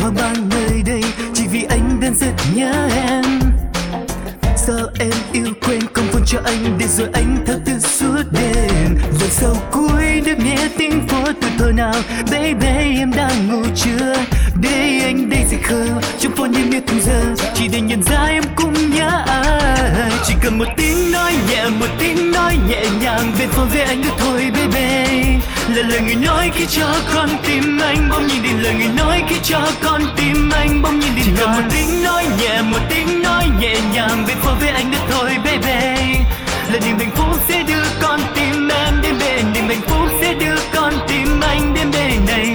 hoang mang nơi đây chỉ vì anh đang rất nhớ em. Sao em yêu quên không phone cho anh để rồi anh thao thức suốt đêm. Lần sau cuối được nghe tiếng phố từ thôi nào baby em đang ngủ chưa, để anh đây sẽ khờ trong phone như biết từng giờ chỉ để nhận ra em cũng nhớ ai. Chỉ cần một tiếng nói nhẹ, một tiếng nói nhẹ nhàng bên phone với anh được thôi baby. Là lời người nói khi cho con tim anh bỗng nhiên đi, lời người nói khi cho con tim anh bỗng nhiên đi. Chỉ cần một tiếng nói nhẹ, một tiếng nói nhẹ nhàng bên phone với anh được thôi baby. Là niềm hạnh phúc sẽ đưa con tim em đến bên, niềm hạnh phúc sẽ đưa con tim anh đến bên này.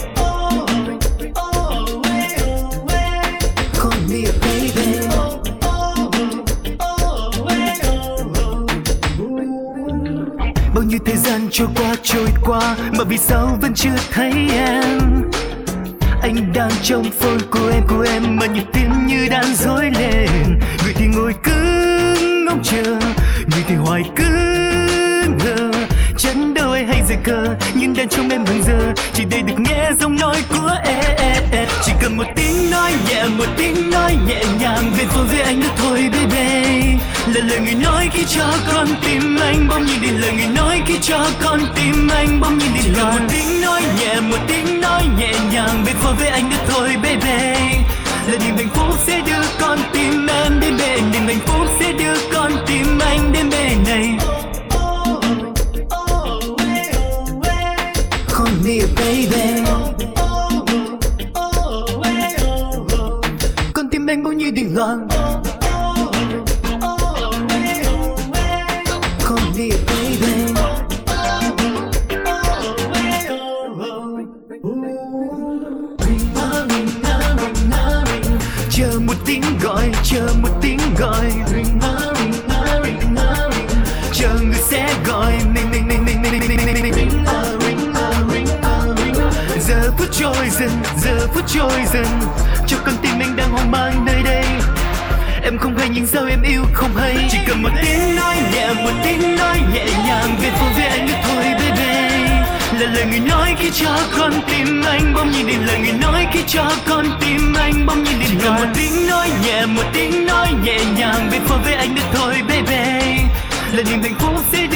Call me a baby. Bao nhiêu thời gian trôi qua mà vì sao vẫn chưa thấy em. Anh đang trong phone của em mà nhịp tim như đang rối lên. Người thì ngồi cứ ngóng chờ, người thì hoài cứ ngờ chẳng đâu ai hay giờ cờ, nhưng đang trong em từng giờ chỉ để được nghe giọng nói của em. Chỉ cần một tiếng nói nhẹ, một tiếng nói nhẹ nhàng về phone với anh được thôi baby. Là lời người nói khi cho con tim anh bỗng nhiên đi, lời người nói khi cho con tim anh bỗng nhiên đi. Chỉ cần một tiếng nói nhẹ, một tiếng nói nhẹ nhàng về phone với anh được thôi baby. Là niềm hạnh phúc sẽ đưa con tim em đến bên, niềm hạnh phúc sẽ đưa con tim anh đến bên này. Call me a baby. Con tim anh bỗng nhiên điên loạn. Call me a baby. Chờ một tiếng gọi, chờ một tiếng gọi, chờ người sẽ gọi mình. Giờ phút trôi dần, giờ phút trôi dần, cho con tim anh đang hoang mang nơi đây. Em không hay nhưng sao em yêu không hay. Chỉ cần một tiếng nói nhẹ, một tiếng nói nhẹ nhàng về phone với anh được thôi baby. Là lời người nói khi cho con tim anh bỗng nhiên đi, lời người nói khi cho con tim anh bỗng nhiên đi. Chỉ cần một tiếng nói nhẹ, một tiếng nói nhẹ nhàng về phone với anh được thôi baby. Là niềm hạnh phúc sẽ